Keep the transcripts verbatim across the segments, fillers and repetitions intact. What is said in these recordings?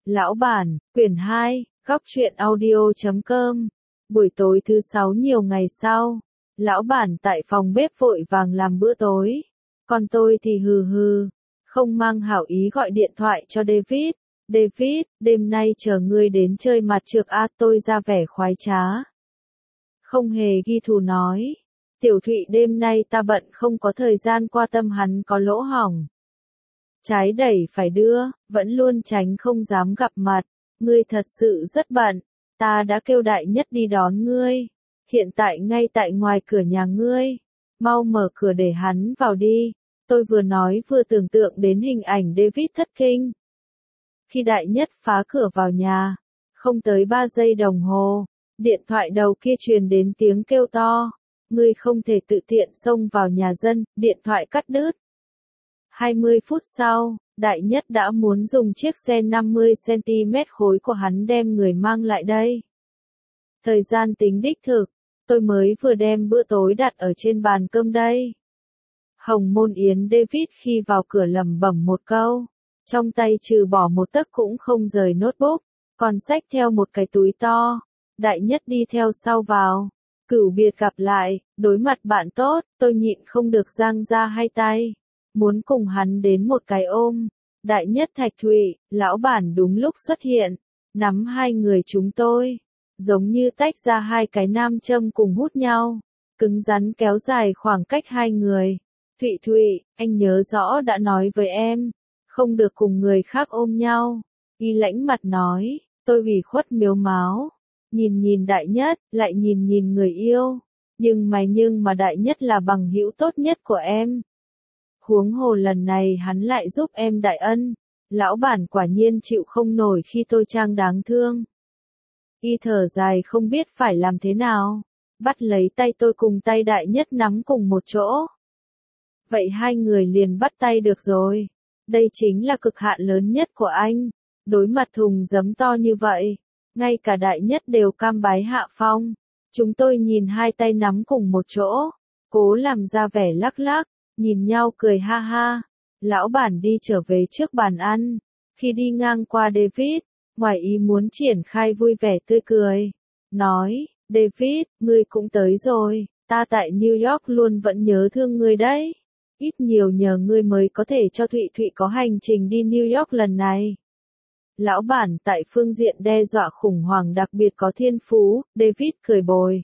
Lão bản, quyển hai, góc truyện audio chấm com. Buổi tối thứ sáu nhiều ngày sau, lão bản tại phòng bếp vội vàng làm bữa tối. Còn tôi thì hừ hừ, không mang hảo ý gọi điện thoại cho David. David, đêm nay chờ ngươi đến chơi mặt trược a, tôi ra vẻ khoái trá. Không hề ghi thù nói. Tiểu Thụy, đêm nay ta bận không có thời gian qua tâm hắn có lỗ hỏng. Trái đẩy phải đưa, vẫn luôn tránh không dám gặp mặt. Ngươi thật sự rất bận, ta đã kêu Đại Nhất đi đón ngươi. Hiện tại ngay tại ngoài cửa nhà ngươi. Mau mở cửa để hắn vào đi. Tôi vừa nói vừa tưởng tượng đến hình ảnh David thất kinh. Khi Đại Nhất phá cửa vào nhà, không tới ba giây đồng hồ, điện thoại đầu kia truyền đến tiếng kêu to. Ngươi không thể tự tiện xông vào nhà dân, điện thoại cắt đứt. hai mươi phút sau, Đại Nhất đã muốn dùng chiếc xe năm mươi xăng ti mét khối của hắn đem người mang lại đây. Thời gian tính đích thực, tôi mới vừa đem bữa tối đặt ở trên bàn cơm đây. Hồng Môn Yến David khi vào cửa lẩm bẩm một câu, trong tay trừ bỏ một tấc cũng không rời notebook, còn xách theo một cái túi to. Đại Nhất đi theo sau vào. Cửu biệt gặp lại, đối mặt bạn tốt, tôi nhịn không được giang ra hai tay. Muốn cùng hắn đến một cái ôm. Đại Nhất, Thạch Thụy, lão bản đúng lúc xuất hiện. Nắm hai người chúng tôi. Giống như tách ra hai cái nam châm cùng hút nhau. Cứng rắn kéo dài khoảng cách hai người. Thụy Thụy, anh nhớ rõ đã nói với em. Không được cùng người khác ôm nhau. Y lãnh mặt nói, tôi ủy khuất miếu máu. Nhìn nhìn Đại Nhất, lại nhìn nhìn người yêu. Nhưng mà nhưng mà Đại Nhất là bằng hữu tốt nhất của em. Huống hồ lần này hắn lại giúp em đại ân. Lão bản quả nhiên chịu không nổi khi tôi trang đáng thương. Y thở dài không biết phải làm thế nào. Bắt lấy tay tôi cùng tay Đại Nhất nắm cùng một chỗ. Vậy hai người liền bắt tay được rồi. Đây chính là cực hạn lớn nhất của anh. Đối mặt thùng giấm to như vậy. Ngay cả Đại Nhất đều cam bái hạ phong. Chúng tôi nhìn hai tay nắm cùng một chỗ. Cố làm ra vẻ lắc lắc. Nhìn nhau cười ha ha. Lão bản đi trở về trước bàn ăn. Khi đi ngang qua David, ngoài ý muốn triển khai vui vẻ tươi cười. Nói, David, ngươi cũng tới rồi. Ta tại New York luôn vẫn nhớ thương ngươi đấy. Ít nhiều nhờ ngươi mới có thể cho Thụy Thụy có hành trình đi New York lần này. Lão bản tại phương diện đe dọa khủng hoảng đặc biệt có thiên phú, David cười bồi.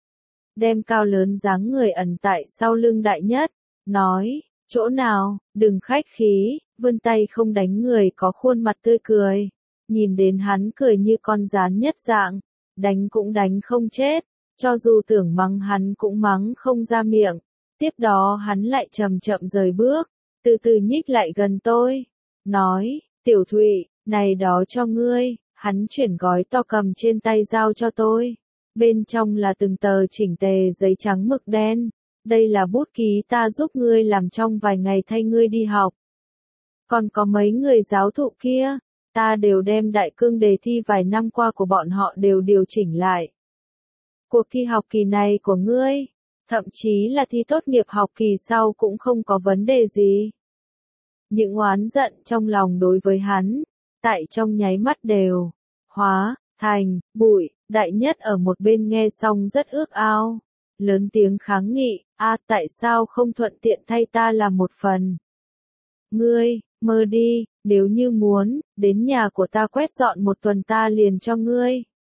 Đem cao lớn dáng người ẩn tại sau lưng Đại Nhất, nói, chỗ nào, đừng khách khí, vươn tay không đánh người có khuôn mặt tươi cười. Nhìn đến hắn cười như con gián nhất dạng, đánh cũng đánh không chết, cho dù tưởng mắng hắn cũng mắng không ra miệng. Tiếp đó hắn lại chậm chậm rời bước, từ từ nhích lại gần tôi, nói, Tiểu Thụy, này đó cho ngươi. Hắn chuyển gói to cầm trên tay giao cho tôi. Bên trong là từng tờ chỉnh tề giấy trắng mực đen. Đây là bút ký ta giúp ngươi làm trong vài ngày thay ngươi đi học. Còn có mấy người giáo thụ kia, ta đều đem đại cương đề thi vài năm qua của bọn họ đều điều chỉnh lại. Cuộc thi học kỳ này của ngươi, thậm chí là thi tốt nghiệp học kỳ sau cũng không có vấn đề gì. Những oán giận trong lòng đối với hắn, tại trong nháy mắt đều hóa thành bụi. Đại Nhất ở một bên nghe xong rất ước ao, lớn tiếng kháng nghị, a tại sao không thuận tiện thay ta làm một phần? Ngươi, mơ đi, nếu như muốn, đến nhà của ta quét dọn một tuần ta liền cho ngươi.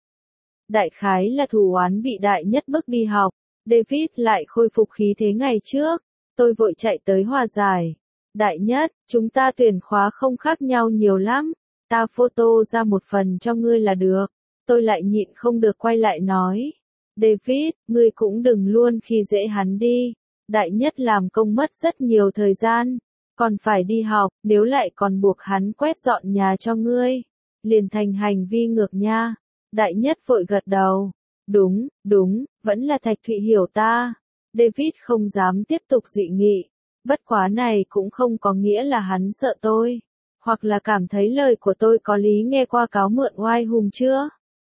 Đại khái là thù oán bị Đại Nhất bức đi học, David lại khôi phục khí thế ngày trước, tôi vội chạy tới hòa giải. Đại Nhất, chúng ta tuyển khóa không khác nhau nhiều lắm, ta photo ra một phần cho ngươi là được. Tôi lại nhịn không được quay lại nói. David, ngươi cũng đừng luôn khi dễ hắn đi. Đại Nhất làm công mất rất nhiều thời gian. Còn phải đi học, nếu lại còn buộc hắn quét dọn nhà cho ngươi. Liền thành hành vi ngược nha. Đại Nhất vội gật đầu. Đúng, đúng, vẫn là Thạch Thụy hiểu ta. David không dám tiếp tục dị nghị. Bất quá này cũng không có nghĩa là hắn sợ tôi. Hoặc là cảm thấy lời của tôi có lý nghe qua cáo mượn oai hùng chưa?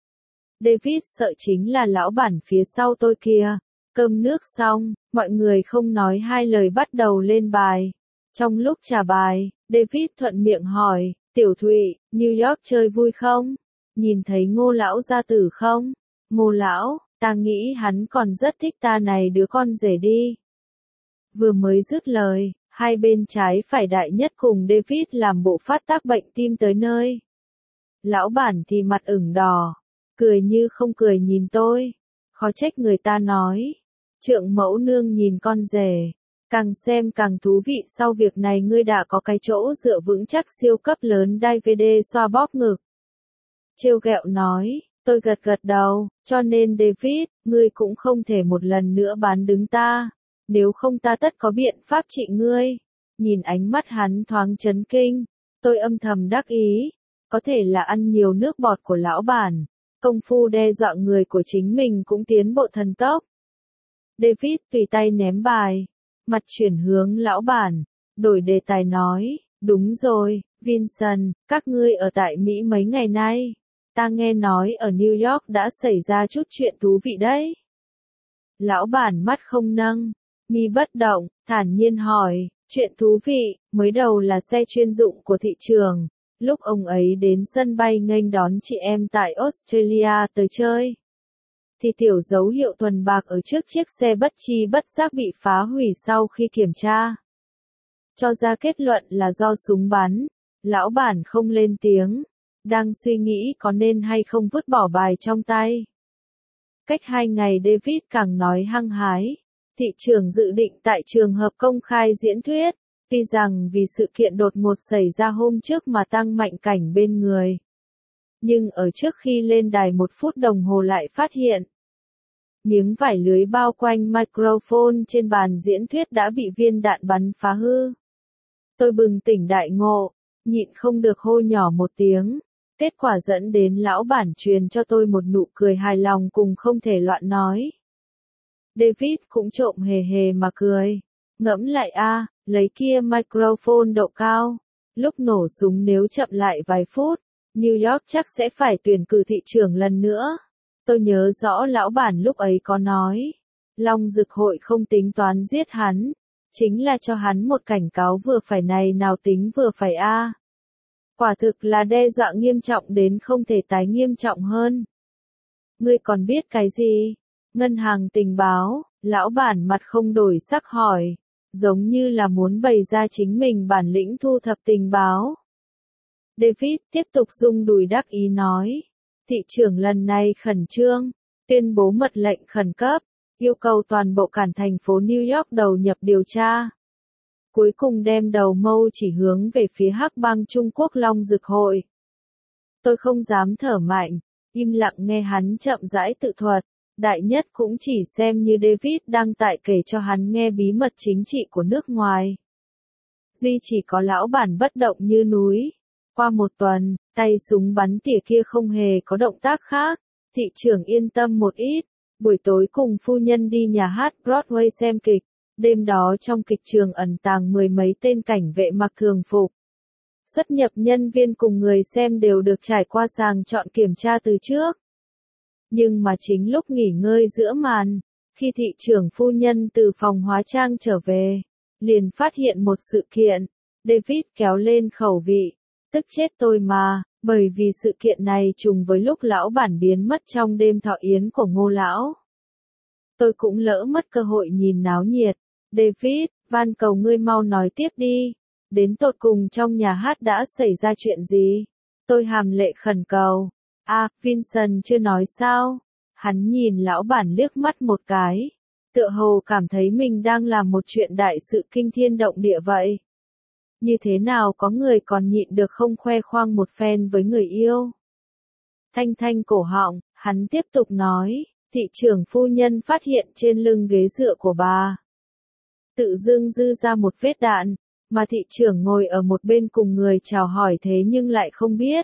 David sợ chính là lão bản phía sau tôi kia. Cơm nước xong, mọi người không nói hai lời bắt đầu lên bài. Trong lúc trả bài, David thuận miệng hỏi, Tiểu Thụy, New York chơi vui không? Nhìn thấy Ngô lão gia tử không? Ngô lão, ta nghĩ hắn còn rất thích ta này đứa con rể đi. Vừa mới dứt lời, hai bên trái phải đại nhất cùng David làm bộ phát tác bệnh tim tới nơi. Lão bản thì mặt ửng đỏ, cười như không cười nhìn tôi. Khó trách người ta nói, trượng mẫu nương nhìn con rể, càng xem càng thú vị. Sau việc này ngươi đã có cái chỗ dựa vững chắc siêu cấp lớn đê vê đê xoa bóp ngực. Trêu ghẹo nói, tôi gật gật đầu, cho nên David, ngươi cũng không thể một lần nữa bán đứng ta, nếu không ta tất có biện pháp trị ngươi. Nhìn ánh mắt hắn thoáng chấn kinh, tôi âm thầm đắc ý, có thể là ăn nhiều nước bọt của lão bản, công phu đe dọa người của chính mình cũng tiến bộ thần tốc. David tùy tay ném bài, mặt chuyển hướng lão bản, đổi đề tài nói, đúng rồi, Vincent, các ngươi ở tại Mỹ mấy ngày nay, ta nghe nói ở New York đã xảy ra chút chuyện thú vị đấy. Lão bản mắt không nâng, mi bất động, thản nhiên hỏi, chuyện thú vị, mới đầu là xe chuyên dụng của thị trường, lúc ông ấy đến sân bay nghênh đón chị em tại Australia tới chơi, thì tiểu dấu hiệu thuần bạc ở trước chiếc xe bất chi bất giác bị phá hủy sau khi kiểm tra. Cho ra kết luận là do súng bắn, lão bản không lên tiếng, đang suy nghĩ có nên hay không vứt bỏ bài trong tay. Cách hai ngày David càng nói hăng hái, thị trưởng dự định tại trường hợp công khai diễn thuyết, tuy rằng vì sự kiện đột ngột xảy ra hôm trước mà tăng mạnh cảnh bên người. Nhưng ở trước khi lên đài một phút đồng hồ lại phát hiện, miếng vải lưới bao quanh microphone trên bàn diễn thuyết đã bị viên đạn bắn phá hư. Tôi bừng tỉnh đại ngộ, nhịn không được hô nhỏ một tiếng, kết quả dẫn đến lão bản truyền cho tôi một nụ cười hài lòng cùng không thể loạn nói. David cũng trộm hề hề mà cười, ngẫm lại a, lấy kia microphone độ cao, lúc nổ súng nếu chậm lại vài phút, New York chắc sẽ phải tuyển cử thị trưởng lần nữa. Tôi nhớ rõ lão bản lúc ấy có nói, Long Dực hội không tính toán giết hắn, chính là cho hắn một cảnh cáo vừa phải này nào tính vừa phải a. Quả thực là đe dọa nghiêm trọng đến không thể tái nghiêm trọng hơn. Ngươi còn biết cái gì? Ngân hàng tình báo, lão bản mặt không đổi sắc hỏi, giống như là muốn bày ra chính mình bản lĩnh thu thập tình báo. David tiếp tục rung đùi đắc ý nói, thị trưởng lần này khẩn trương, tuyên bố mật lệnh khẩn cấp, yêu cầu toàn bộ cảng thành phố New York đầu nhập điều tra. Cuối cùng đem đầu mâu chỉ hướng về phía hắc bang Trung Quốc Long Dực hội. Tôi không dám thở mạnh, im lặng nghe hắn chậm rãi tự thuật, đại nhất cũng chỉ xem như David đang tại kể cho hắn nghe bí mật chính trị của nước ngoài. Duy chỉ có lão bản bất động như núi. Qua một tuần, tay súng bắn tỉa kia không hề có động tác khác, thị trưởng yên tâm một ít, buổi tối cùng phu nhân đi nhà hát Broadway xem kịch, đêm đó trong kịch trường ẩn tàng mười mấy tên cảnh vệ mặc thường phục. Xuất nhập nhân viên cùng người xem đều được trải qua sàng chọn kiểm tra từ trước. Nhưng mà chính lúc nghỉ ngơi giữa màn, khi thị trưởng phu nhân từ phòng hóa trang trở về, liền phát hiện một sự kiện, David kéo lên khẩu vị. Tức chết tôi mà, bởi vì sự kiện này trùng với lúc lão bản biến mất trong đêm thọ yến của Ngô lão. Tôi cũng lỡ mất cơ hội nhìn náo nhiệt. David, van cầu ngươi mau nói tiếp đi. Đến tột cùng trong nhà hát đã xảy ra chuyện gì? Tôi hàm lệ khẩn cầu. À, Vincent chưa nói sao? Hắn nhìn lão bản liếc mắt một cái. Tựa hồ cảm thấy mình đang làm một chuyện đại sự kinh thiên động địa vậy. Như thế nào có người còn nhịn được không khoe khoang một phen với người yêu. Thanh thanh cổ họng, hắn tiếp tục nói, thị trưởng phu nhân phát hiện trên lưng ghế dựa của bà. Tự dưng dư ra một vết đạn, mà thị trưởng ngồi ở một bên cùng người chào hỏi thế nhưng lại không biết.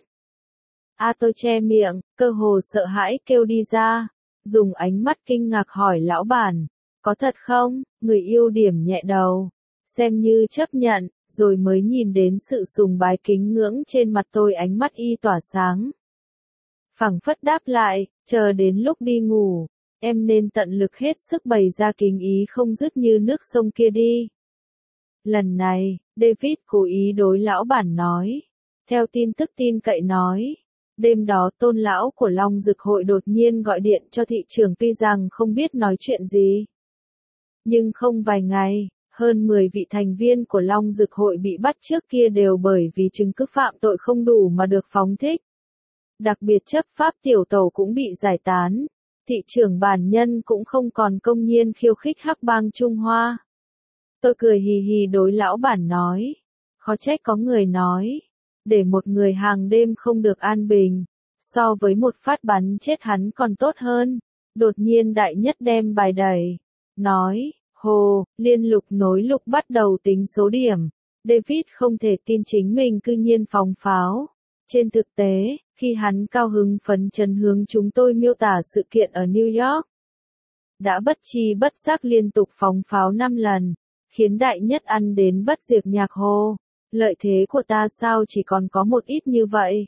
A tôi che miệng, cơ hồ sợ hãi kêu đi ra, dùng ánh mắt kinh ngạc hỏi lão bản, có thật không? Người yêu điểm nhẹ đầu, xem như chấp nhận. Rồi mới nhìn đến sự sùng bái kính ngưỡng trên mặt tôi, ánh mắt y tỏa sáng. Phẳng phất đáp lại, chờ đến lúc đi ngủ, em nên tận lực hết sức bày ra kính ý không dứt như nước sông kia đi. Lần này, David cố ý đối lão bản nói, Theo tin tức tin cậy nói, đêm đó tôn lão của Long Dực hội đột nhiên gọi điện cho thị trưởng tuy rằng không biết nói chuyện gì. Nhưng không vài ngày, hơn mười vị thành viên của Long Dực hội bị bắt trước kia đều bởi vì chứng cứ phạm tội không đủ mà được phóng thích. Đặc biệt chấp pháp tiểu tẩu cũng bị giải tán. Thị trưởng bản nhân cũng không còn công nhiên khiêu khích hắc bang Trung Hoa. Tôi cười hì hì đối lão bản nói. Khó trách có người nói. Để một người hàng đêm không được an bình. So với một phát bắn chết hắn còn tốt hơn. Đột nhiên đại nhất đem bài đẩy. Nói, hồ, liên lục nối lục bắt đầu tính số điểm. David không thể tin chính mình cư nhiên phóng pháo. Trên thực tế, khi hắn cao hứng phấn chấn hướng chúng tôi miêu tả sự kiện ở New York, đã bất chi bất giác liên tục phóng pháo năm lần, khiến đại nhất ăn đến bất diệt nhạc hô. Lợi thế của ta sao chỉ còn có một ít như vậy?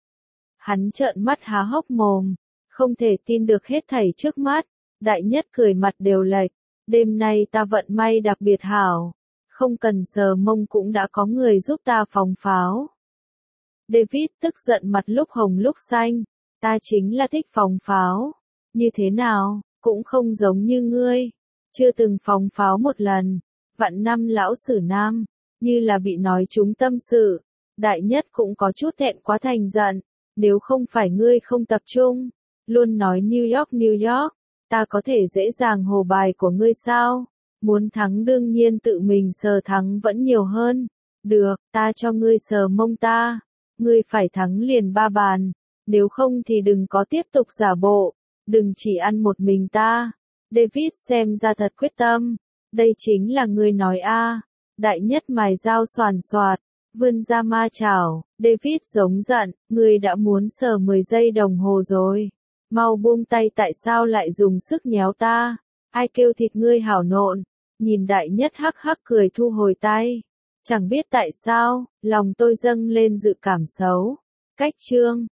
Hắn trợn mắt há hốc mồm, không thể tin được hết thảy trước mắt. Đại nhất cười mặt đều lệch. Đêm nay ta vận may đặc biệt hảo. Không cần sờ mông cũng đã có người giúp ta phóng pháo. David tức giận mặt lúc hồng lúc xanh. Ta chính là thích phóng pháo. Như thế nào, cũng không giống như ngươi. Chưa từng phóng pháo một lần. Vạn năm lão sử nam. Như là bị nói trúng tâm sự. Đại nhất cũng có chút thẹn quá thành giận. Nếu không phải ngươi không tập trung. Luôn nói New York New York. Ta có thể dễ dàng hồ bài của ngươi sao? Muốn thắng đương nhiên tự mình sờ thắng vẫn nhiều hơn. Được, ta cho ngươi sờ mông ta. Ngươi phải thắng liền ba bàn. Nếu không thì đừng có tiếp tục giả bộ. Đừng chỉ ăn một mình ta. David xem ra thật quyết tâm. Đây chính là ngươi nói a. Đại nhất mài dao xoàn xoạt. Vươn ra ma chảo. David giống giận. Ngươi đã muốn sờ mười giây đồng hồ rồi. Mau buông tay, tại sao lại dùng sức nhéo ta? Ai kêu thịt ngươi hảo nộn? Nhìn đại nhất hắc hắc cười thu hồi tay. Chẳng biết tại sao, lòng tôi dâng lên dự cảm xấu. Cách chương